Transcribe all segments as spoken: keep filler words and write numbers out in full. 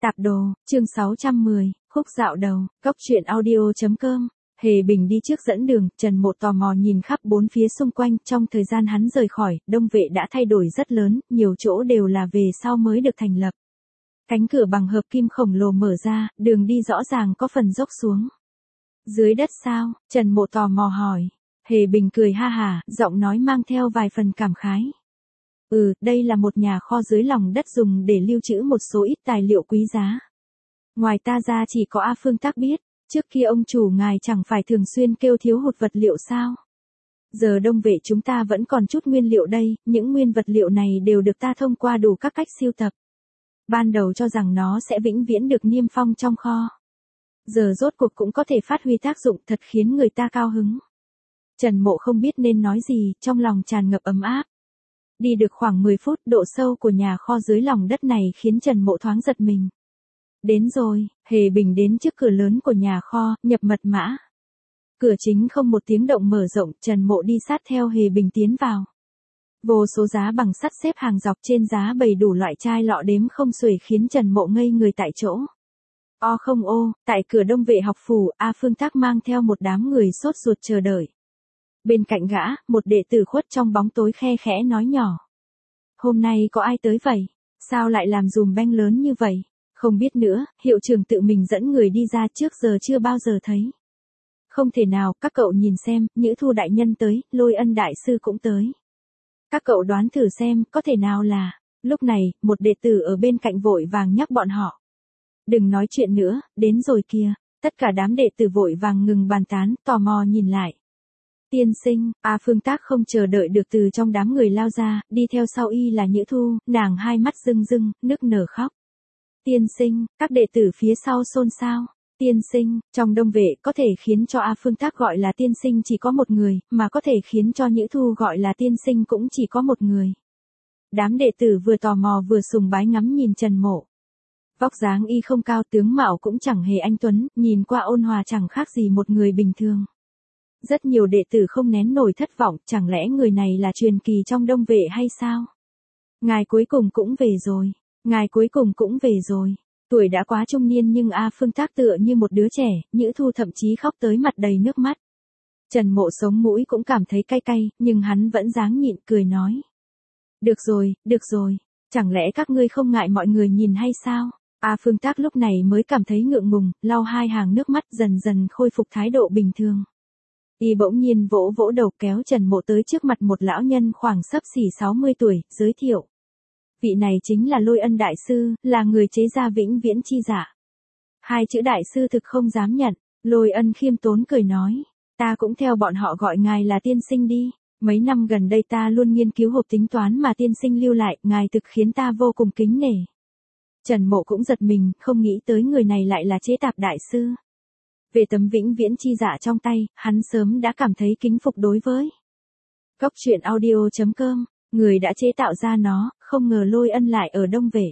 Tạp đồ, chương sáu trăm mười, khúc dạo đầu, góc truyện audio.com. Hề Bình đi trước dẫn đường, Trần Mộ tò mò nhìn khắp bốn phía xung quanh, trong thời gian hắn rời khỏi, Đông Vệ đã thay đổi rất lớn, nhiều chỗ đều là về sau mới được thành lập. Cánh cửa bằng hợp kim khổng lồ mở ra, đường đi rõ ràng có phần dốc xuống. Dưới đất sao? Trần Mộ tò mò hỏi. Hề Bình cười ha hả, giọng nói mang theo vài phần cảm khái. Ừ, đây là một nhà kho dưới lòng đất dùng để lưu trữ một số ít tài liệu quý giá. Ngoài ta ra chỉ có A Phương Tác biết, trước kia ông chủ ngài chẳng phải thường xuyên kêu thiếu hụt vật liệu sao? Giờ Đông Vệ chúng ta vẫn còn chút nguyên liệu đây, những nguyên vật liệu này đều được ta thông qua đủ các cách siêu tập. Ban đầu cho rằng nó sẽ vĩnh viễn được niêm phong trong kho. Giờ rốt cuộc cũng có thể phát huy tác dụng, thật khiến người ta cao hứng. Trần Mộ không biết nên nói gì, trong lòng tràn ngập ấm áp. Đi được khoảng mười phút, độ sâu của nhà kho dưới lòng đất này khiến Trần Mộ thoáng giật mình. Đến rồi, Hề Bình đến trước cửa lớn của nhà kho, nhập mật mã. Cửa chính không một tiếng động mở rộng, Trần Mộ đi sát theo Hề Bình tiến vào. Vô số giá bằng sắt xếp hàng dọc, trên giá bày đủ loại chai lọ đếm không xuể khiến Trần Mộ ngây người tại chỗ. O không ô, tại cửa Đông Vệ học phủ, A Phương Tác mang theo một đám người sốt ruột chờ đợi. Bên cạnh gã, một đệ tử khuất trong bóng tối khe khẽ nói nhỏ. Hôm nay có ai tới vậy? Sao lại làm dùm beng lớn như vậy? Không biết nữa, hiệu trưởng tự mình dẫn người đi ra, trước giờ chưa bao giờ thấy. Không thể nào, các cậu nhìn xem, Nhữ Thu đại nhân tới, Lôi Ân đại sư cũng tới. Các cậu đoán thử xem, có thể nào là... Lúc này, một đệ tử ở bên cạnh vội vàng nhắc bọn họ. Đừng nói chuyện nữa, đến rồi kìa. Tất cả đám đệ tử vội vàng ngừng bàn tán, tò mò nhìn lại. Tiên sinh, A Phương Tác không chờ đợi được từ trong đám người lao ra, đi theo sau y là Nhữ Thu, nàng hai mắt rưng rưng, nức nở khóc. Tiên sinh, các đệ tử phía sau xôn xao. Tiên sinh, trong Đông Vệ có thể khiến cho A Phương Tác gọi là tiên sinh chỉ có một người, mà có thể khiến cho Nhữ Thu gọi là tiên sinh cũng chỉ có một người. Đám đệ tử vừa tò mò vừa sùng bái ngắm nhìn Trần Mộ. Vóc dáng y không cao, tướng mạo cũng chẳng hề anh tuấn, nhìn qua ôn hòa chẳng khác gì một người bình thường. Rất nhiều đệ tử không nén nổi thất vọng, chẳng lẽ người này là truyền kỳ trong Đông Vệ hay sao? Ngài cuối cùng cũng về rồi, ngài cuối cùng cũng về rồi. Tuổi đã quá trung niên nhưng A Phương Tác tựa như một đứa trẻ, Nhữ Thu thậm chí khóc tới mặt đầy nước mắt. Trần Mộ sống mũi cũng cảm thấy cay cay, nhưng hắn vẫn dáng nhịn cười nói. Được rồi, được rồi, chẳng lẽ các ngươi không ngại mọi người nhìn hay sao? A Phương Tác lúc này mới cảm thấy ngượng ngùng, lau hai hàng nước mắt, dần dần khôi phục thái độ bình thường. Y bỗng nhiên vỗ vỗ đầu, kéo Trần Mộ tới trước mặt một lão nhân khoảng xấp xỉ sáu mươi tuổi, giới thiệu. Vị này chính là Lôi Ân đại sư, là người chế ra vĩnh viễn chi giả. Hai chữ đại sư thực không dám nhận, Lôi Ân khiêm tốn cười nói. Ta cũng theo bọn họ gọi ngài là tiên sinh đi. Mấy năm gần đây ta luôn nghiên cứu hộp tính toán mà tiên sinh lưu lại, ngài thực khiến ta vô cùng kính nể. Trần Mộ cũng giật mình, không nghĩ tới người này lại là chế tạp đại sư. Về tấm vĩnh viễn chi dạ trong tay, hắn sớm đã cảm thấy kính phục đối với. Góc truyện audio.com, người đã chế tạo ra nó, không ngờ Lôi Ân lại ở Đông Vệ.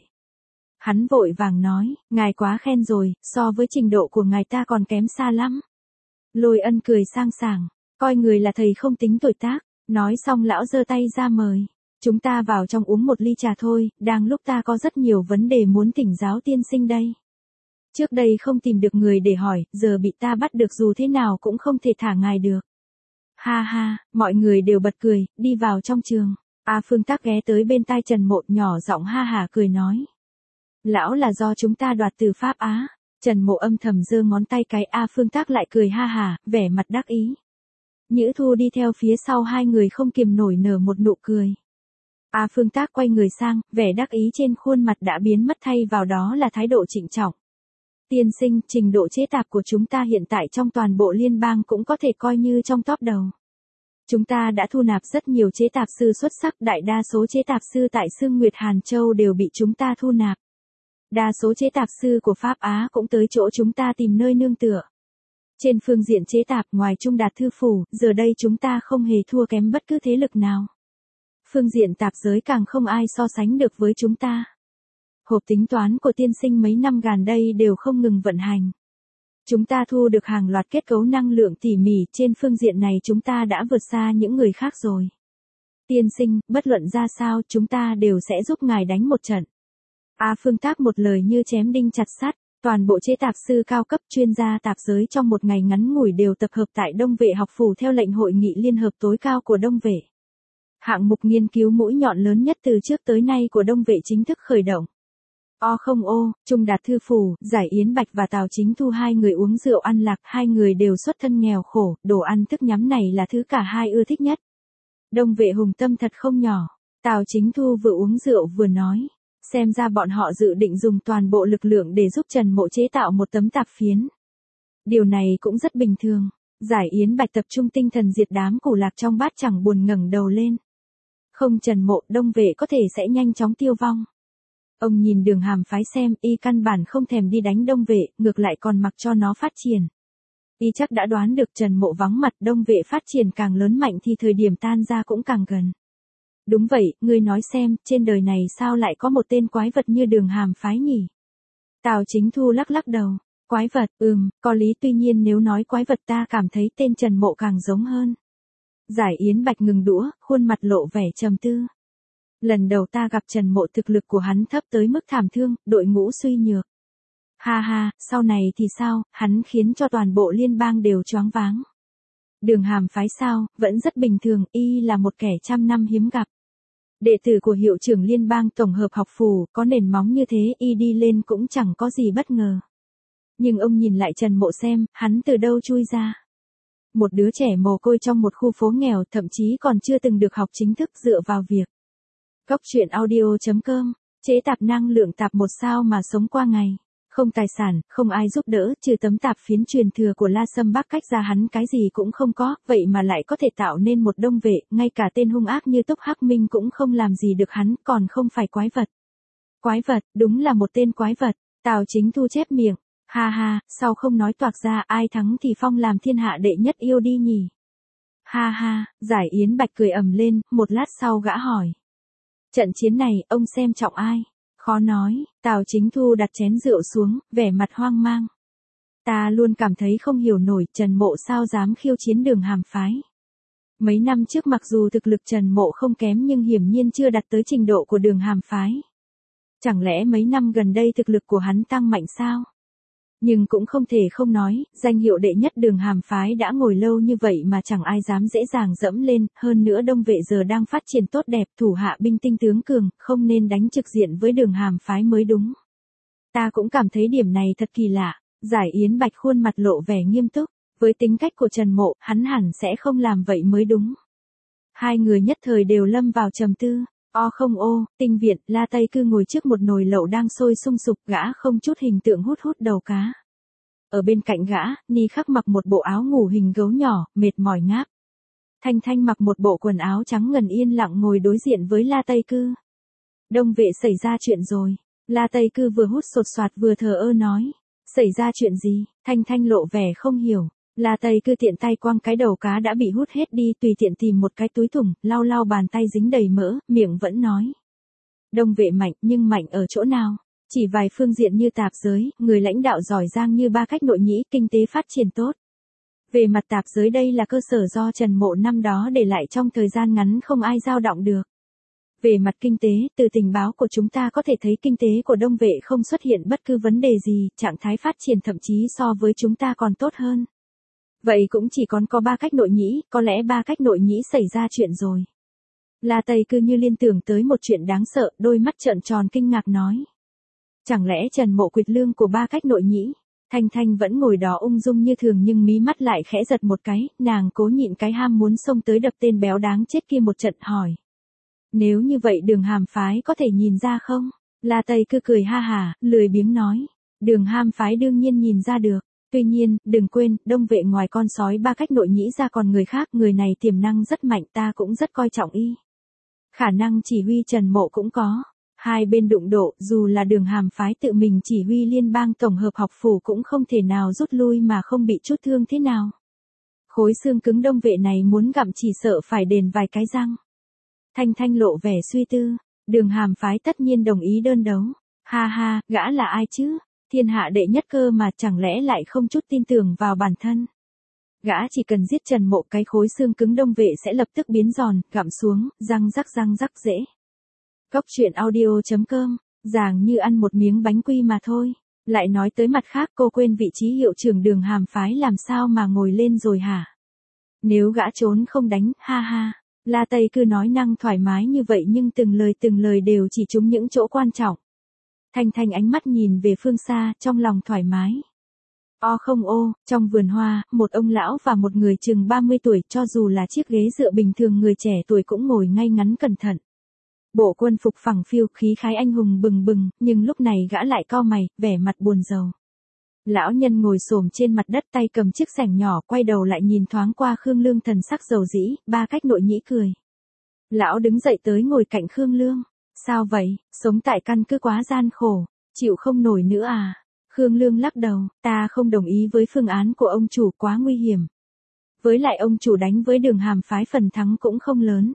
Hắn vội vàng nói, ngài quá khen rồi, so với trình độ của ngài ta còn kém xa lắm. Lôi Ân cười sang sảng, coi người là thầy không tính tuổi tác, nói xong lão giơ tay ra mời. Chúng ta vào trong uống một ly trà thôi, đang lúc ta có rất nhiều vấn đề muốn thỉnh giáo tiên sinh đây. Trước đây không tìm được người để hỏi, giờ bị ta bắt được, dù thế nào cũng không thể thả ngài được. Ha ha, mọi người đều bật cười, đi vào trong trường. A Phương Tác ghé tới bên tai Trần Mộ, nhỏ giọng ha hả cười nói. Lão là do chúng ta đoạt từ Pháp Á. Trần Mộ âm thầm giơ ngón tay cái, A Phương Tác lại cười ha hả, vẻ mặt đắc ý. Nhữ Thu đi theo phía sau hai người không kiềm nổi nở một nụ cười. A Phương Tác quay người sang, vẻ đắc ý trên khuôn mặt đã biến mất, thay vào đó là thái độ trịnh trọng. Tiên sinh, trình độ chế tạp của chúng ta hiện tại trong toàn bộ liên bang cũng có thể coi như trong top đầu. Chúng ta đã thu nạp rất nhiều chế tạp sư xuất sắc, đại đa số chế tạp sư tại Sương Nguyệt Hàn Châu đều bị chúng ta thu nạp. Đa số chế tạp sư của Pháp Á cũng tới chỗ chúng ta tìm nơi nương tựa. Trên phương diện chế tạp, ngoài Trung Đạt Thư Phủ, giờ đây chúng ta không hề thua kém bất cứ thế lực nào. Phương diện tạp giới càng không ai so sánh được với chúng ta. Hộp tính toán của tiên sinh mấy năm gần đây đều không ngừng vận hành. Chúng ta thu được hàng loạt kết cấu năng lượng tỉ mỉ, trên phương diện này chúng ta đã vượt xa những người khác rồi. Tiên sinh, bất luận ra sao chúng ta đều sẽ giúp ngài đánh một trận. A Phương Tác một lời như chém đinh chặt sắt, toàn bộ chế tạp sư cao cấp chuyên gia tạp giới trong một ngày ngắn ngủi đều tập hợp tại Đông Vệ học phủ theo lệnh hội nghị liên hợp tối cao của Đông Vệ. Hạng mục nghiên cứu mũi nhọn lớn nhất từ trước tới nay của Đông Vệ chính thức khởi động. O không ô, Trung Đạt Thư Phủ, Giải Yến Bạch và Tào Chính Thu hai người uống rượu ăn lạc, hai người đều xuất thân nghèo khổ, đồ ăn thức nhắm này là thứ cả hai ưa thích nhất. Đông Vệ hùng tâm thật không nhỏ, Tào Chính Thu vừa uống rượu vừa nói, xem ra bọn họ dự định dùng toàn bộ lực lượng để giúp Trần Mộ chế tạo một tấm tạp phiến. Điều này cũng rất bình thường, Giải Yến Bạch tập trung tinh thần diệt đám củ lạc trong bát chẳng buồn ngẩng đầu lên. Không Trần Mộ, Đông Vệ có thể sẽ nhanh chóng tiêu vong. Ông nhìn Đường Hàm Phái xem, y căn bản không thèm đi đánh Đông Vệ, ngược lại còn mặc cho nó phát triển. Y chắc đã đoán được Trần Mộ vắng mặt, Đông Vệ phát triển càng lớn mạnh thì thời điểm tan ra cũng càng gần. Đúng vậy, ngươi nói xem, trên đời này sao lại có một tên quái vật như Đường Hàm Phái nhỉ? Tào Chính Thu lắc lắc đầu, quái vật, ừm, có lý, tuy nhiên nếu nói quái vật ta cảm thấy tên Trần Mộ càng giống hơn. Giải Yến Bạch ngừng đũa, khuôn mặt lộ vẻ trầm tư. Lần đầu ta gặp Trần Mộ thực lực của hắn thấp tới mức thảm thương, đội ngũ suy nhược. Ha ha, sau này thì sao, hắn khiến cho toàn bộ liên bang đều choáng váng. Đường Hàm Phái sao, vẫn rất bình thường, y là một kẻ trăm năm hiếm gặp. Đệ tử của hiệu trưởng liên bang tổng hợp học phủ, có nền móng như thế, y đi lên cũng chẳng có gì bất ngờ. Nhưng ông nhìn lại Trần Mộ xem, hắn từ đâu chui ra. Một đứa trẻ mồ côi trong một khu phố nghèo, thậm chí còn chưa từng được học chính thức, dựa vào việc. Góc truyện audio chấm com, chế tạp năng lượng tạp một sao mà sống qua ngày. Không tài sản, không ai giúp đỡ, trừ tấm tạp phiến truyền thừa của La Sâm Bắc cách ra hắn cái gì cũng không có, vậy mà lại có thể tạo nên một Đông Vệ, ngay cả tên hung ác như Túc Hắc Minh cũng không làm gì được hắn, còn không phải quái vật. Quái vật, đúng là một tên quái vật, Tào Chính Thu chép miệng, ha ha, sao không nói toạc ra, ai thắng thì phong làm thiên hạ đệ nhất yêu đi nhỉ. Ha ha, Giải Yến Bạch cười ầm lên, một lát sau gã hỏi. Trận chiến này, ông xem trọng ai? Khó nói, Tào Chính Thu đặt chén rượu xuống, vẻ mặt hoang mang. Ta luôn cảm thấy không hiểu nổi Trần Mộ sao dám khiêu chiến Đường Hàm Phái. Mấy năm trước mặc dù thực lực Trần Mộ không kém nhưng hiển nhiên chưa đạt tới trình độ của Đường Hàm Phái. Chẳng lẽ mấy năm gần đây thực lực của hắn tăng mạnh sao? Nhưng cũng không thể không nói, danh hiệu đệ nhất Đường Hàm Phái đã ngồi lâu như vậy mà chẳng ai dám dễ dàng dẫm lên, hơn nữa Đông Vệ giờ đang phát triển tốt đẹp, thủ hạ binh tinh tướng cường, không nên đánh trực diện với Đường Hàm Phái mới đúng. Ta cũng cảm thấy điểm này thật kỳ lạ, Giải Yến Bạch khuôn mặt lộ vẻ nghiêm túc, với tính cách của Trần Mộ, hắn hẳn sẽ không làm vậy mới đúng. Hai người nhất thời đều lâm vào trầm tư. O không ô, Tinh viện, La Tây Cư ngồi trước một nồi lẩu đang sôi sung sục, gã không chút hình tượng hút hút đầu cá. Ở bên cạnh gã, Ni Khắc mặc một bộ áo ngủ hình gấu nhỏ, mệt mỏi ngáp. Thanh Thanh mặc một bộ quần áo trắng ngần yên lặng ngồi đối diện với La Tây Cư. Đông Vệ xảy ra chuyện rồi. La Tây Cư vừa hút sột soạt vừa thờ ơ nói. Xảy ra chuyện gì? Thanh Thanh lộ vẻ không hiểu. La Tây Cư tiện tay quăng cái đầu cá đã bị hút hết đi, tùy tiện tìm một cái túi thùng, lau lau bàn tay dính đầy mỡ, miệng vẫn nói. Đông Vệ mạnh, nhưng mạnh ở chỗ nào? Chỉ vài phương diện như tạp giới, người lãnh đạo giỏi giang như Ba Cách Nội Nhĩ, kinh tế phát triển tốt. Về mặt tạp giới đây là cơ sở do Trần Mộ năm đó để lại trong thời gian ngắn không ai dao động được. Về mặt kinh tế, từ tình báo của chúng ta có thể thấy kinh tế của Đông Vệ không xuất hiện bất cứ vấn đề gì, trạng thái phát triển thậm chí so với chúng ta còn tốt hơn. Vậy cũng chỉ còn có Ba Cách Nội Nhĩ, có lẽ Ba Cách Nội Nhĩ xảy ra chuyện rồi. La Tây Cư như liên tưởng tới một chuyện đáng sợ, đôi mắt trợn tròn kinh ngạc nói. Chẳng lẽ Trần Mộ quyệt lương của Ba Cách Nội Nhĩ? Thanh Thanh vẫn ngồi đó ung dung như thường nhưng mí mắt lại khẽ giật một cái, nàng cố nhịn cái ham muốn xông tới đập tên béo đáng chết kia một trận hỏi. Nếu như vậy Đường Hàm Phái có thể nhìn ra không? La Tây Cư cười ha hà, lười biếng nói. Đường Hàm Phái đương nhiên nhìn ra được. Tuy nhiên, đừng quên, Đông Vệ ngoài con sói Ba Cách Nội Nhĩ ra còn người khác, người này tiềm năng rất mạnh, ta cũng rất coi trọng y. Khả năng chỉ huy Trần Mộ cũng có. Hai bên đụng độ, dù là Đường Hàm Phái tự mình chỉ huy liên bang tổng hợp học phủ cũng không thể nào rút lui mà không bị chút thương thế nào. Khối xương cứng Đông Vệ này muốn gặm chỉ sợ phải đền vài cái răng. Thanh Thanh lộ vẻ suy tư, Đường Hàm Phái tất nhiên đồng ý đơn đấu. Ha ha, gã là ai chứ? Thiên hạ đệ nhất cơ mà chẳng lẽ lại không chút tin tưởng vào bản thân. Gã chỉ cần giết Trần Mộ cái khối xương cứng Đông Vệ sẽ lập tức biến giòn, gặm xuống, răng rắc răng rắc dễ. Góc truyện audio chấm com Dàng như ăn một miếng bánh quy mà thôi. Lại nói tới mặt khác, cô quên vị trí hiệu trưởng Đường Hàm Phái làm sao mà ngồi lên rồi hả? Nếu gã trốn không đánh, ha ha. La Tây cứ nói năng thoải mái như vậy nhưng từng lời từng lời đều chỉ trúng những chỗ quan trọng. Thanh Thanh ánh mắt nhìn về phương xa, trong lòng thoải mái. O không ô, trong vườn hoa, một ông lão và một người chừng ba mươi tuổi, cho dù là chiếc ghế dựa bình thường người trẻ tuổi cũng ngồi ngay ngắn cẩn thận. Bộ quân phục phẳng phiu, khí khái anh hùng bừng bừng, nhưng lúc này gã lại cau mày, vẻ mặt buồn rầu. Lão nhân ngồi xổm trên mặt đất, tay cầm chiếc xẻng nhỏ, quay đầu lại nhìn thoáng qua Khương Lương, thần sắc dầu dĩ. Ba Cách Nội Nhĩ cười. Lão đứng dậy tới ngồi cạnh Khương Lương. Sao vậy, sống tại căn cứ quá gian khổ, chịu không nổi nữa à? Khương Lương lắc đầu, ta không đồng ý với phương án của ông chủ, quá nguy hiểm. Với lại ông chủ đánh với Đường Hàm Phái phần thắng cũng không lớn.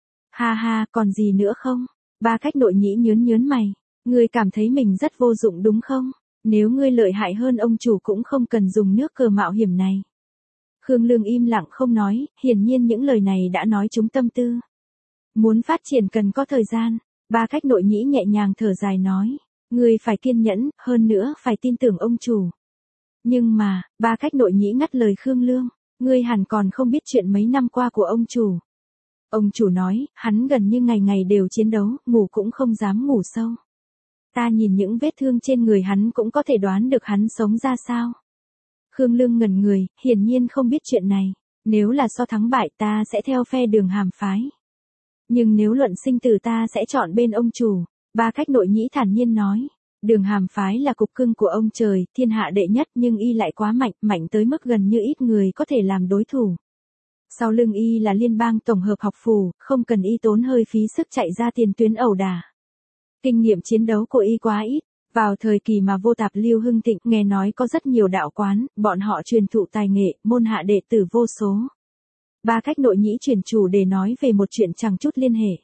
Ha ha, còn gì nữa không? Ba Cách Nội Nhĩ nhớn nhớn mày. Ngươi cảm thấy mình rất vô dụng đúng không? Nếu ngươi lợi hại hơn ông chủ cũng không cần dùng nước cờ mạo hiểm này. Khương Lương im lặng không nói, hiển nhiên những lời này đã nói trúng tâm tư. Muốn phát triển cần có thời gian. Ba Cách Nội Nhĩ nhẹ nhàng thở dài nói. Ngươi phải kiên nhẫn, hơn nữa phải tin tưởng ông chủ. Nhưng mà, Ba Cách Nội Nhĩ ngắt lời Khương Lương. Ngươi hẳn còn không biết chuyện mấy năm qua của ông chủ. Ông chủ nói, hắn gần như ngày ngày đều chiến đấu, ngủ cũng không dám ngủ sâu. Ta nhìn những vết thương trên người hắn cũng có thể đoán được hắn sống ra sao. Khương Lương ngẩn người, hiển nhiên không biết chuyện này. Nếu là so thắng bại ta sẽ theo phe Đường Hàm Phái. Nhưng nếu luận sinh tử ta sẽ chọn bên ông chủ. Ba Cách Nội Nhĩ thản nhiên nói. Đường Hàm Phái là cục cưng của ông trời, thiên hạ đệ nhất, nhưng y lại quá mạnh, mạnh tới mức gần như ít người có thể làm đối thủ. Sau lưng y là liên bang tổng hợp học phủ, không cần y tốn hơi phí sức chạy ra tiền tuyến ẩu đả. Kinh nghiệm chiến đấu của y quá ít. Vào thời kỳ mà vô tạp Lưu hưng thịnh, nghe nói có rất nhiều đạo quán, bọn họ truyền thụ tài nghệ, môn hạ đệ tử vô số. Ba Cách Nội Nhĩ chuyển chủ để nói về một chuyện chẳng chút liên hệ.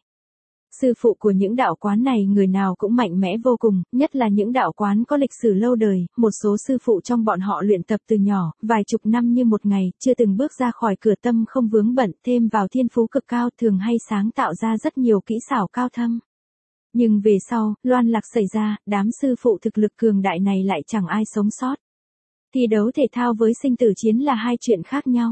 Sư phụ của những đạo quán này người nào cũng mạnh mẽ vô cùng, nhất là những đạo quán có lịch sử lâu đời, một số sư phụ trong bọn họ luyện tập từ nhỏ, vài chục năm như một ngày, chưa từng bước ra khỏi cửa, tâm không vướng bận, thêm vào thiên phú cực cao, thường hay sáng tạo ra rất nhiều kỹ xảo cao thâm. Nhưng về sau, loan lạc xảy ra, đám sư phụ thực lực cường đại này lại chẳng ai sống sót. Thi đấu thể thao với sinh tử chiến là hai chuyện khác nhau.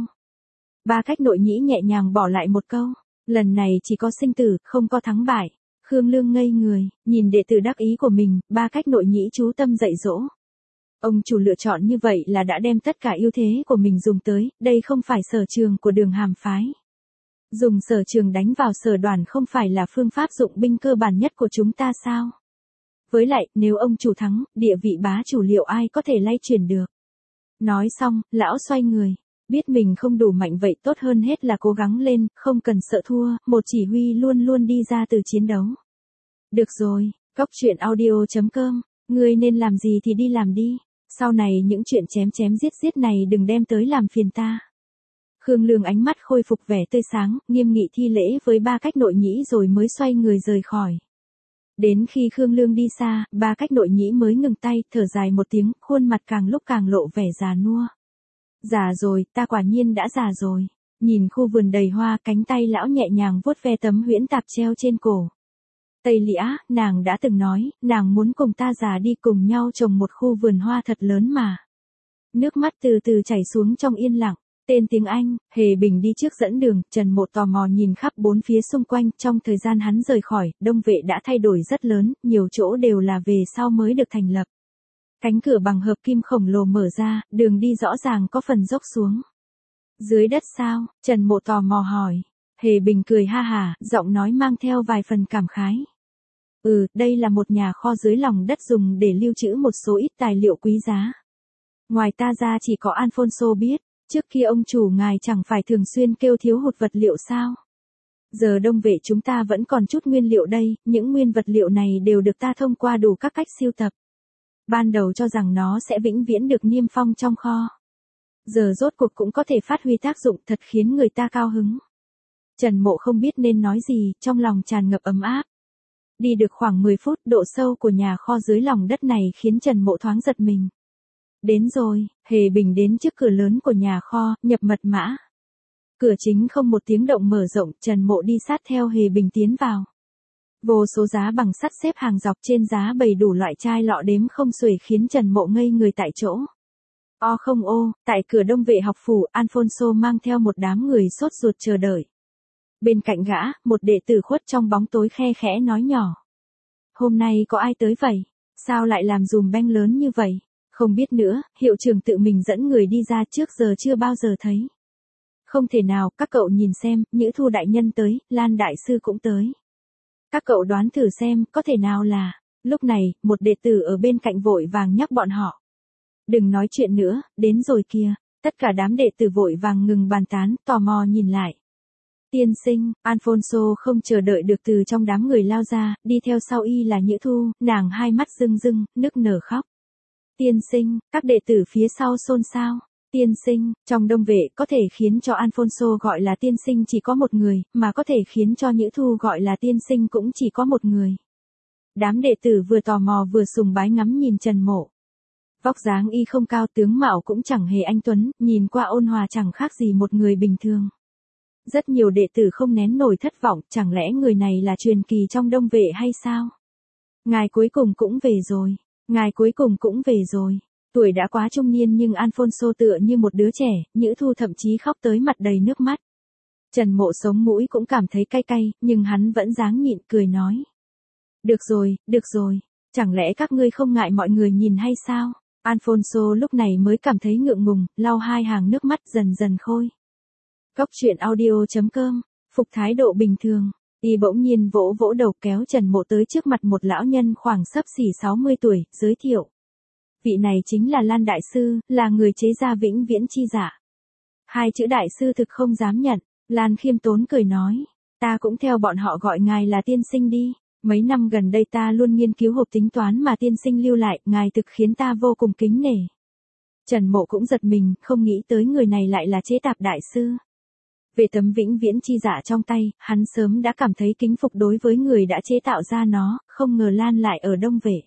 Ba Cách Nội Nhĩ nhẹ nhàng bỏ lại một câu. Lần này chỉ có sinh tử, không có thắng bại. Khương Lương ngây người, nhìn đệ tử đắc ý của mình, Ba Cách Nội Nhĩ chú tâm dạy dỗ. Ông chủ lựa chọn như vậy là đã đem tất cả ưu thế của mình dùng tới, đây không phải sở trường của Đường Hàm Phái. Dùng sở trường đánh vào sở đoàn không phải là phương pháp dụng binh cơ bản nhất của chúng ta sao? Với lại, nếu ông chủ thắng, địa vị bá chủ liệu ai có thể lay chuyển được? Nói xong, lão xoay người. Biết mình không đủ mạnh vậy tốt hơn hết là cố gắng lên, không cần sợ thua, một chỉ huy luôn luôn đi ra từ chiến đấu. Được rồi, Góc Truyện Audio chấm com, ngươi nên làm gì thì đi làm đi, sau này những chuyện chém chém giết giết này đừng đem tới làm phiền ta. Khương Lương ánh mắt khôi phục vẻ tươi sáng, nghiêm nghị thi lễ với Ba Cách Nội Nhĩ rồi mới xoay người rời khỏi. Đến khi Khương Lương đi xa, Ba Cách Nội Nhĩ mới ngừng tay, thở dài một tiếng, khuôn mặt càng lúc càng lộ vẻ già nua. Già rồi, ta quả nhiên đã già rồi. Nhìn khu vườn đầy hoa, cánh tay lão nhẹ nhàng vuốt ve tấm huyễn tạp treo trên cổ. Tây Lĩa, nàng đã từng nói, nàng muốn cùng ta già đi cùng nhau trồng một khu vườn hoa thật lớn mà. Nước mắt từ từ chảy xuống trong yên lặng. Tên tiếng Anh, Hề Bình đi trước dẫn đường, Trần Mộ tò mò nhìn khắp bốn phía xung quanh, trong thời gian hắn rời khỏi, đông vệ đã thay đổi rất lớn, nhiều chỗ đều là về sau mới được thành lập. Cánh cửa bằng hợp kim khổng lồ mở ra, đường đi rõ ràng có phần dốc xuống. Dưới đất sao? Trần Mộ tò mò hỏi. Hề Bình cười ha hả, giọng nói mang theo vài phần cảm khái. Ừ, đây là một nhà kho dưới lòng đất dùng để lưu trữ một số ít tài liệu quý giá. Ngoài ta ra chỉ có Alfonso biết, trước khi ông chủ ngài chẳng phải thường xuyên kêu thiếu hụt vật liệu sao? Giờ đông vệ chúng ta vẫn còn chút nguyên liệu đây, những nguyên vật liệu này đều được ta thông qua đủ các cách siêu tập. Ban đầu cho rằng nó sẽ vĩnh viễn được niêm phong trong kho. Giờ rốt cuộc cũng có thể phát huy tác dụng, thật khiến người ta cao hứng. Trần Mộ không biết nên nói gì, trong lòng tràn ngập ấm áp. Đi được khoảng mười phút, độ sâu của nhà kho dưới lòng đất này khiến Trần Mộ thoáng giật mình. Đến rồi, Hề Bình đến trước cửa lớn của nhà kho, nhập mật mã. Cửa chính không một tiếng động mở rộng, Trần Mộ đi sát theo Hề Bình tiến vào. Vô số giá bằng sắt xếp hàng dọc trên giá bày đủ loại chai lọ đếm không xuể khiến Trần Mộ ngây người tại chỗ. O không ô, tại cửa Đông Vệ học phủ, Alfonso mang theo một đám người sốt ruột chờ đợi. Bên cạnh gã, một đệ tử khuất trong bóng tối khe khẽ nói nhỏ. Hôm nay có ai tới vậy? Sao lại làm dùm beng lớn như vậy? Không biết nữa, hiệu trưởng tự mình dẫn người đi ra trước giờ chưa bao giờ thấy. Không thể nào, các cậu nhìn xem, Nhữ Thu đại nhân tới, Lan đại sư cũng tới. Các cậu đoán thử xem, có thể nào là... Lúc này, một đệ tử ở bên cạnh vội vàng nhắc bọn họ. Đừng nói chuyện nữa, đến rồi kìa. Tất cả đám đệ tử vội vàng ngừng bàn tán, tò mò nhìn lại. Tiên sinh, Alfonso không chờ đợi được từ trong đám người lao ra, đi theo sau y là Nhữ Thu, nàng hai mắt rưng rưng, nức nở khóc. Tiên sinh, các đệ tử phía sau xôn xao. Tiên sinh, trong Đông Vệ có thể khiến cho Alfonso gọi là tiên sinh chỉ có một người, mà có thể khiến cho Nhữ Thu gọi là tiên sinh cũng chỉ có một người. Đám đệ tử vừa tò mò vừa sùng bái ngắm nhìn Trần Mộ. Vóc dáng y không cao, tướng mạo cũng chẳng hề anh tuấn, nhìn qua ôn hòa chẳng khác gì một người bình thường. Rất nhiều đệ tử không nén nổi thất vọng, chẳng lẽ người này là truyền kỳ trong Đông Vệ hay sao? Ngài cuối cùng cũng về rồi, ngài cuối cùng cũng về rồi. Tuổi đã quá trung niên nhưng Alfonso tựa như một đứa trẻ, Nhữ Thu thậm chí khóc tới mặt đầy nước mắt. Trần Mộ sống mũi cũng cảm thấy cay cay, nhưng hắn vẫn dáng nhịn cười nói. Được rồi, được rồi, chẳng lẽ các ngươi không ngại mọi người nhìn hay sao? Alfonso lúc này mới cảm thấy ngượng ngùng, lau hai hàng nước mắt dần dần khôi. Góc truyện audio chấm com, phục thái độ bình thường, y bỗng nhiên vỗ vỗ đầu kéo Trần Mộ tới trước mặt một lão nhân khoảng xấp xỉ sáu mươi tuổi, giới thiệu. Vị này chính là Lan Đại Sư, là người chế ra vĩnh viễn chi giả. Hai chữ Đại Sư thực không dám nhận, Lan khiêm tốn cười nói. Ta cũng theo bọn họ gọi ngài là tiên sinh đi. Mấy năm gần đây ta luôn nghiên cứu hộp tính toán mà tiên sinh lưu lại, ngài thực khiến ta vô cùng kính nể. Trần Mộ cũng giật mình, không nghĩ tới người này lại là chế tạp đại sư. Về tấm vĩnh viễn chi giả trong tay, hắn sớm đã cảm thấy kính phục đối với người đã chế tạo ra nó, không ngờ Lan lại ở Đông Vệ.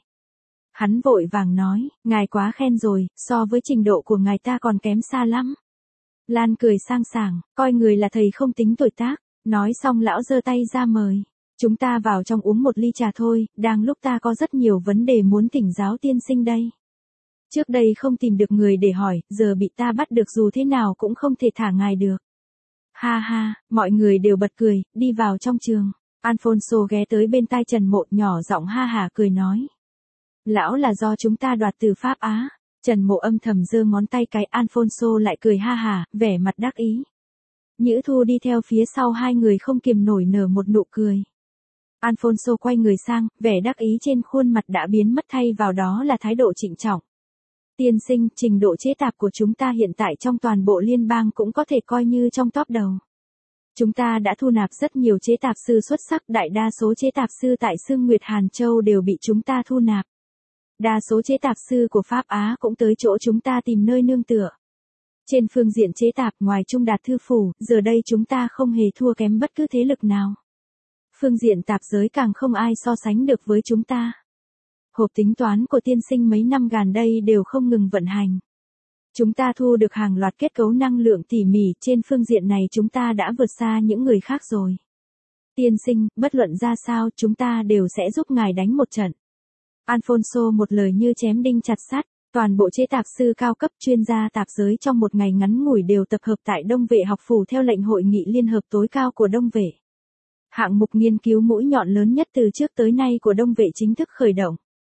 Hắn vội vàng nói, ngài quá khen rồi, so với trình độ của ngài ta còn kém xa lắm. Lan cười sang sảng, coi người là thầy không tính tuổi tác, nói xong lão giơ tay ra mời. Chúng ta vào trong uống một ly trà thôi, đang lúc ta có rất nhiều vấn đề muốn thỉnh giáo tiên sinh đây. Trước đây không tìm được người để hỏi, giờ bị ta bắt được dù thế nào cũng không thể thả ngài được. Ha ha, mọi người đều bật cười, đi vào trong trường. Alfonso ghé tới bên tai Trần Mộ nhỏ giọng ha hà cười nói. Lão là do chúng ta đoạt từ Pháp Á. Trần Mộ âm thầm giơ ngón tay cái, Alfonso lại cười ha hà, vẻ mặt đắc ý. Nhữ Thu đi theo phía sau hai người không kiềm nổi nở một nụ cười. Alfonso quay người sang, vẻ đắc ý trên khuôn mặt đã biến mất thay vào đó là thái độ trịnh trọng. Tiên sinh, trình độ chế tạp của chúng ta hiện tại trong toàn bộ liên bang cũng có thể coi như trong top đầu. Chúng ta đã thu nạp rất nhiều chế tạp sư xuất sắc, đại đa số chế tạp sư tại Sương Nguyệt Hàn Châu đều bị chúng ta thu nạp. Đa số chế tạp sư của Pháp Á cũng tới chỗ chúng ta tìm nơi nương tựa. Trên phương diện chế tạp ngoài Trung Đạt Thư Phủ, giờ đây chúng ta không hề thua kém bất cứ thế lực nào. Phương diện tạp giới càng không ai so sánh được với chúng ta. Hộp tính toán của tiên sinh mấy năm gần đây đều không ngừng vận hành. Chúng ta thu được hàng loạt kết cấu năng lượng tỉ mỉ, trên phương diện này chúng ta đã vượt xa những người khác rồi. Tiên sinh, bất luận ra sao chúng ta đều sẽ giúp ngài đánh một trận. Alfonso một lời như chém đinh chặt sắt, toàn bộ chế tạp sư cao cấp chuyên gia tạp giới trong một ngày ngắn ngủi đều tập hợp tại Đông Vệ học phủ theo lệnh hội nghị liên hợp tối cao của Đông Vệ. Hạng mục nghiên cứu mũi nhọn lớn nhất từ trước tới nay của Đông Vệ chính thức khởi động.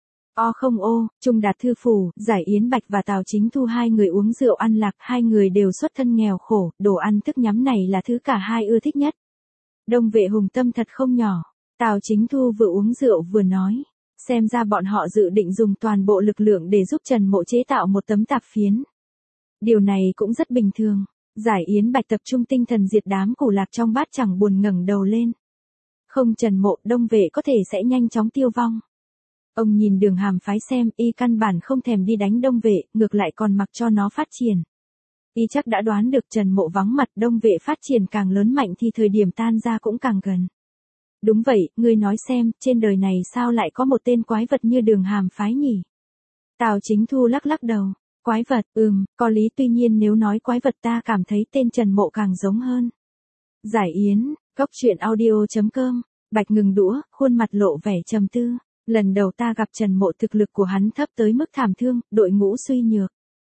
O không ô, Trung Đạt Thư Phủ, Giải Yến Bạch và Tào Chính Thu hai người uống rượu ăn lạc, hai người đều xuất thân nghèo khổ, đồ ăn thức nhắm này là thứ cả hai ưa thích nhất. Đông Vệ hùng tâm thật không nhỏ, Tào Chính Thu vừa uống rượu vừa nói, xem ra bọn họ dự định dùng toàn bộ lực lượng để giúp Trần Mộ chế tạo một tấm tạp phiến. Điều này cũng rất bình thường, Giải Yến Bạch tập trung tinh thần diệt đám củ lạc trong bát chẳng buồn ngẩng đầu lên. Không Trần Mộ, Đông Vệ có thể sẽ nhanh chóng tiêu vong. Ông nhìn Đường Hàm Phái xem, y căn bản không thèm đi đánh Đông Vệ, ngược lại còn mặc cho nó phát triển. Y chắc đã đoán được Trần Mộ vắng mặt, Đông Vệ phát triển càng lớn mạnh thì thời điểm tan ra cũng càng gần. Đúng vậy, ngươi nói xem, trên đời này sao lại có một tên quái vật như Đường Hàm Phái nhỉ? Tào Chính Thu lắc lắc đầu, quái vật, ừm, có lý, tuy nhiên nếu nói quái vật ta cảm thấy tên Trần Mộ càng giống hơn. Giải Yến, góc truyện audio chấm com Bạch ngừng đũa, khuôn mặt lộ vẻ trầm tư. Lần đầu ta gặp Trần Mộ thực lực của hắn thấp tới mức thảm thương, đội ngũ suy nhược.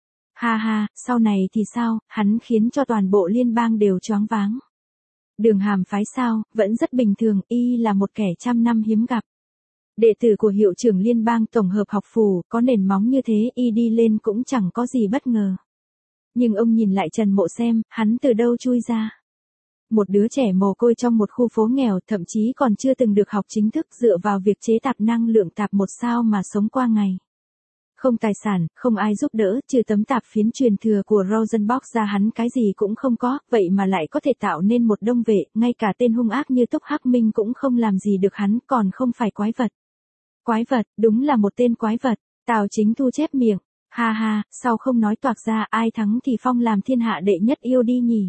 Ha ha, sau này thì sao, hắn khiến cho toàn bộ liên bang đều choáng váng. Đường Hàm phái sao, vẫn rất bình thường, y là một kẻ trăm năm hiếm gặp. Đệ tử của hiệu trưởng liên bang tổng hợp học phù, có nền móng như thế, y đi lên cũng chẳng có gì bất ngờ. Nhưng ông nhìn lại Trần Mộ xem, hắn từ đâu chui ra. Một đứa trẻ mồ côi trong một khu phố nghèo, thậm chí còn chưa từng được học chính thức, dựa vào việc chế tạp năng lượng tạp một sao mà sống qua ngày. Không tài sản, không ai giúp đỡ, trừ tấm tạp phiến truyền thừa của Rosenbox ra hắn cái gì cũng không có, vậy mà lại có thể tạo nên một đông vệ, ngay cả tên hung ác như Túc Hắc Minh cũng không làm gì được hắn, còn không phải quái vật. Quái vật, đúng là một tên quái vật. Tào Chính Thu chép miệng, ha ha, sao không nói toạc ra, ai thắng thì phong làm thiên hạ đệ nhất yêu đi nhỉ.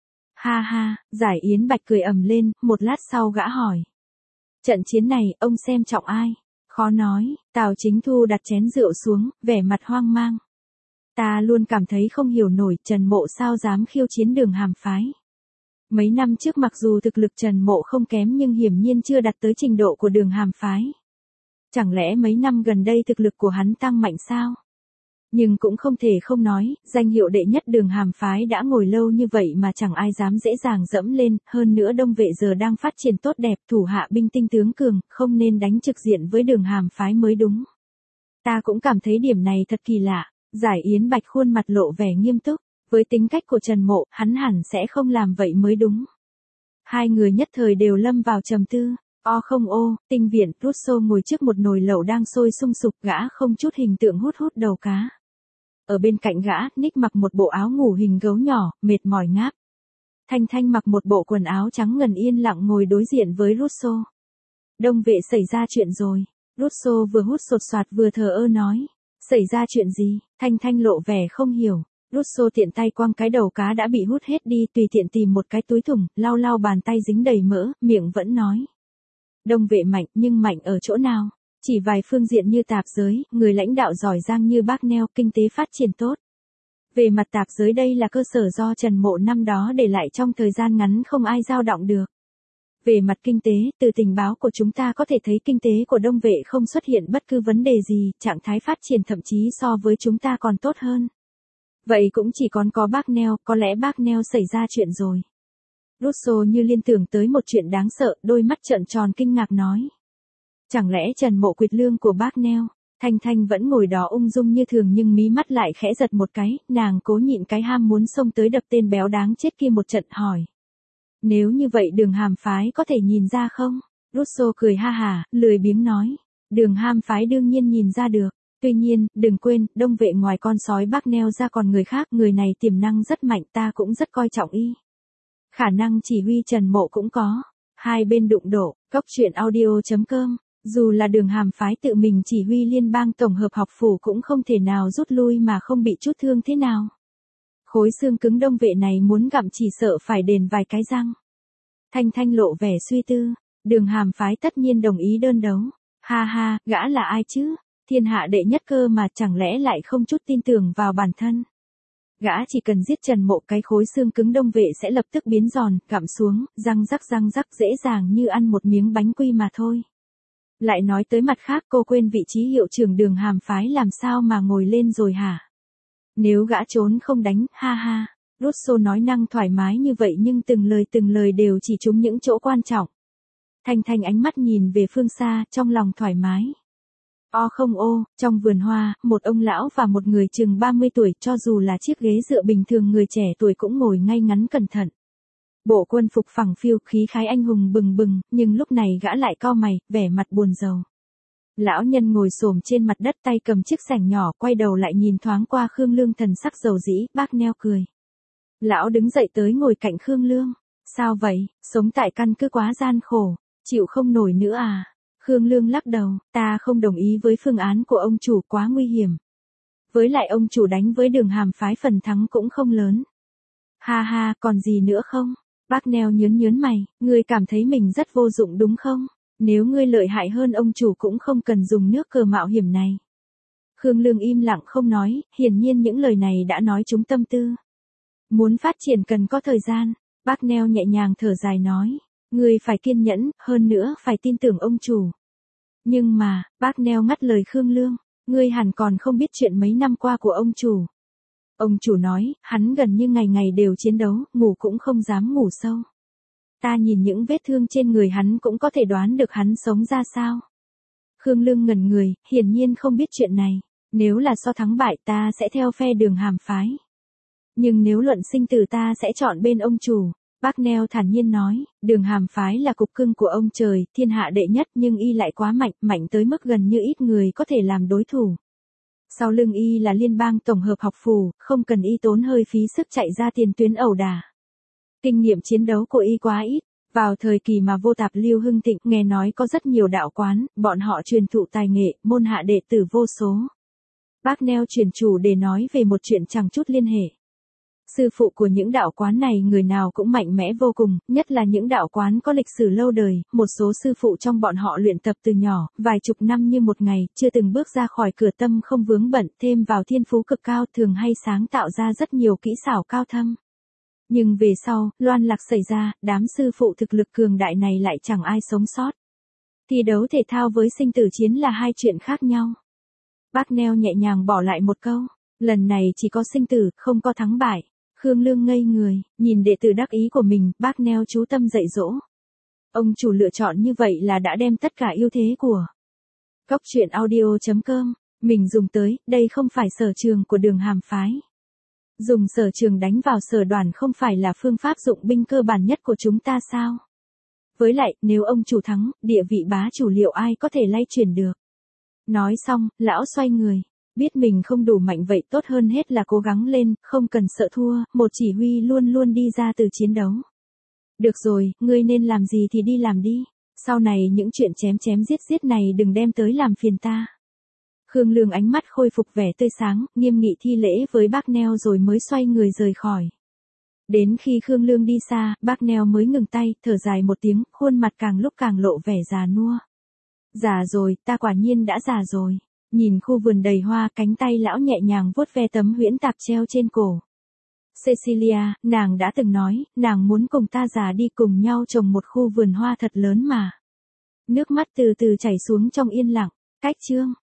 Ha ha, Giải Yến Bạch cười ầm lên, một lát sau gã hỏi. Trận chiến này, ông xem trọng ai? Khó nói, Tào Chính Thu đặt chén rượu xuống, vẻ mặt hoang mang. Ta luôn cảm thấy không hiểu nổi Trần Mộ sao dám khiêu chiến Đường Hàm phái. Mấy năm trước mặc dù thực lực Trần Mộ không kém nhưng hiển nhiên chưa đạt tới trình độ của Đường Hàm phái. Chẳng lẽ mấy năm gần đây thực lực của hắn tăng mạnh sao? Nhưng cũng không thể không nói, danh hiệu đệ nhất Đường Hàm phái đã ngồi lâu như vậy mà chẳng ai dám dễ dàng dẫm lên, hơn nữa Đông Vệ giờ đang phát triển tốt đẹp, thủ hạ binh tinh tướng cường, không nên đánh trực diện với Đường Hàm phái mới đúng. Ta cũng cảm thấy điểm này thật kỳ lạ. Giải Yến Bạch khuôn mặt lộ vẻ nghiêm túc, với tính cách của Trần Mộ, hắn hẳn sẽ không làm vậy mới đúng. Hai người nhất thời đều lâm vào trầm tư. O không ô, tinh viện, Russo ngồi trước một nồi lẩu đang sôi sung sục, gã không chút hình tượng hút hút đầu cá. Ở bên cạnh gã, Nick mặc một bộ áo ngủ hình gấu nhỏ, mệt mỏi ngáp. Thanh Thanh mặc một bộ quần áo trắng ngần yên lặng ngồi đối diện với Russo. Đông Vệ xảy ra chuyện rồi. Russo vừa hút sột soạt vừa thờ ơ nói. Xảy ra chuyện gì? Thanh Thanh lộ vẻ không hiểu. Russo tiện tay quăng cái đầu cá đã bị hút hết đi, tùy tiện tìm một cái túi thùng, lau lau bàn tay dính đầy mỡ, miệng vẫn nói. Đông Vệ mạnh, nhưng mạnh ở chỗ nào? Chỉ vài phương diện như tạp giới, người lãnh đạo giỏi giang như bác Neo, kinh tế phát triển tốt. Về mặt tạp giới đây là cơ sở do Trần Mộ năm đó để lại trong thời gian ngắn không ai dao động được. Về mặt kinh tế, từ tình báo của chúng ta có thể thấy kinh tế của Đông Vệ không xuất hiện bất cứ vấn đề gì, trạng thái phát triển thậm chí so với chúng ta còn tốt hơn. Vậy cũng chỉ còn có bác Neo, có lẽ bác Neo xảy ra chuyện rồi. Russo như liên tưởng tới một chuyện đáng sợ, đôi mắt trợn tròn kinh ngạc nói. Chẳng lẽ Trần Mộ quỵt lương của bác Neo? Thanh Thanh vẫn ngồi đó ung dung như thường nhưng mí mắt lại khẽ giật một cái, nàng cố nhịn cái ham muốn xông tới đập tên béo đáng chết kia một trận hỏi. Nếu như vậy Đường Hàm phái có thể nhìn ra không? Russo cười ha hà, lười biếng nói. Đường Hàm phái đương nhiên nhìn ra được. Tuy nhiên, đừng quên, Đông Vệ ngoài con sói bác Neo ra còn người khác, người này tiềm năng rất mạnh, ta cũng rất coi trọng y. Khả năng chỉ huy Trần Mộ cũng có. Hai bên đụng độ, cốc truyện audio chấm com. Dù là Đường Hàm phái tự mình chỉ huy liên bang tổng hợp học phủ cũng không thể nào rút lui mà không bị chút thương thế nào. Khối xương cứng Đông Vệ này muốn gặm chỉ sợ phải đền vài cái răng. Thanh Thanh lộ vẻ suy tư. Đường Hàm phái tất nhiên đồng ý đơn đấu. Ha ha, gã là ai chứ? Thiên hạ đệ nhất cơ mà chẳng lẽ lại không chút tin tưởng vào bản thân. Gã chỉ cần giết Trần Mộ cái khối xương cứng Đông Vệ sẽ lập tức biến giòn, gặm xuống, răng rắc răng rắc dễ dàng như ăn một miếng bánh quy mà thôi. Lại nói tới mặt khác cô quên vị trí hiệu trưởng Đường Hàm phái làm sao mà ngồi lên rồi hả? Nếu gã trốn không đánh, ha ha. Russo nói năng thoải mái như vậy nhưng từng lời từng lời đều chỉ trúng những chỗ quan trọng. Thanh Thanh ánh mắt nhìn về phương xa, trong lòng thoải mái. O không ô, trong vườn hoa, một ông lão và một người chừng ba mươi tuổi, cho dù là chiếc ghế dựa bình thường người trẻ tuổi cũng ngồi ngay ngắn cẩn thận. Bộ quân phục phẳng phiu, khí khái anh hùng bừng bừng, nhưng lúc này gã lại cau mày, vẻ mặt buồn rầu. Lão nhân ngồi xổm trên mặt đất tay cầm chiếc sành nhỏ, quay đầu lại nhìn thoáng qua Khương Lương thần sắc dầu dĩ, bác Neo cười. Lão đứng dậy tới ngồi cạnh Khương Lương. Sao vậy, sống tại căn cứ quá gian khổ, chịu không nổi nữa à? Khương Lương lắc đầu, ta không đồng ý với phương án của ông chủ, quá nguy hiểm. Với lại ông chủ đánh với Đường Hàm phái phần thắng cũng không lớn. Ha ha, còn gì nữa không? Bác Neo nhớn nhớn mày, ngươi cảm thấy mình rất vô dụng đúng không? Nếu ngươi lợi hại hơn ông chủ cũng không cần dùng nước cờ mạo hiểm này. Khương Lương im lặng không nói, hiển nhiên những lời này đã nói trúng tâm tư. Muốn phát triển cần có thời gian, bác Neo nhẹ nhàng thở dài nói. Ngươi phải kiên nhẫn, hơn nữa phải tin tưởng ông chủ. Nhưng mà, bác Neo ngắt lời Khương Lương, ngươi hẳn còn không biết chuyện mấy năm qua của ông chủ. Ông chủ nói, hắn gần như ngày ngày đều chiến đấu, ngủ cũng không dám ngủ sâu. Ta nhìn những vết thương trên người hắn cũng có thể đoán được hắn sống ra sao. Khương Lương ngẩn người, hiển nhiên không biết chuyện này. Nếu là so thắng bại ta sẽ theo phe Đường Hàm phái. Nhưng nếu luận sinh tử ta sẽ chọn bên ông chủ. Bác Neo thản nhiên nói, Đường Hàm phái là cục cưng của ông trời, thiên hạ đệ nhất nhưng y lại quá mạnh, mạnh tới mức gần như ít người có thể làm đối thủ. Sau lưng y là liên bang tổng hợp học phủ, không cần y tốn hơi phí sức chạy ra tiền tuyến ẩu đả. Kinh nghiệm chiến đấu của y quá ít. Vào thời kỳ mà vô tạp Lưu hưng thịnh, nghe nói có rất nhiều đạo quán, bọn họ truyền thụ tài nghệ, môn hạ đệ tử vô số. Bác Neo chuyển chủ để nói về một chuyện chẳng chút liên hệ. Sư phụ của những đạo quán này người nào cũng mạnh mẽ vô cùng, nhất là những đạo quán có lịch sử lâu đời, một số sư phụ trong bọn họ luyện tập từ nhỏ, vài chục năm như một ngày, chưa từng bước ra khỏi cửa tâm không vướng bận, thêm vào thiên phú cực cao thường hay sáng tạo ra rất nhiều kỹ xảo cao thâm. Nhưng về sau, loan lạc xảy ra, đám sư phụ thực lực cường đại này lại chẳng ai sống sót. Thi đấu thể thao với sinh tử chiến là hai chuyện khác nhau. Bác Neo nhẹ nhàng bỏ lại một câu, lần này chỉ có sinh tử, không có thắng bại. Khương Lương ngây người, nhìn đệ tử đắc ý của mình, bác Neo chú tâm dạy dỗ. Ông chủ lựa chọn như vậy là đã đem tất cả ưu thế của Cốc truyện audio chấm com, mình dùng tới, đây không phải sở trường của Đường Hàm phái. Dùng sở trường đánh vào sở đoàn không phải là phương pháp dụng binh cơ bản nhất của chúng ta sao? Với lại, nếu ông chủ thắng, địa vị bá chủ liệu ai có thể lay chuyển được? Nói xong, lão xoay người. Biết mình không đủ mạnh vậy tốt hơn hết là cố gắng lên, không cần sợ thua, một chỉ huy luôn luôn đi ra từ chiến đấu. Được rồi, ngươi nên làm gì thì đi làm đi. Sau này những chuyện chém chém giết giết này đừng đem tới làm phiền ta. Khương Lương ánh mắt khôi phục vẻ tươi sáng, nghiêm nghị thi lễ với bác Neo rồi mới xoay người rời khỏi. Đến khi Khương Lương đi xa, bác Neo mới ngừng tay, thở dài một tiếng, khuôn mặt càng lúc càng lộ vẻ già nua. Già rồi, ta quả nhiên đã già rồi. Nhìn khu vườn đầy hoa, cánh tay lão nhẹ nhàng vuốt ve tấm huyễn tạp treo trên cổ. Cecilia, nàng đã từng nói, nàng muốn cùng ta già đi cùng nhau trồng một khu vườn hoa thật lớn mà. Nước mắt từ từ chảy xuống trong yên lặng. Cách chương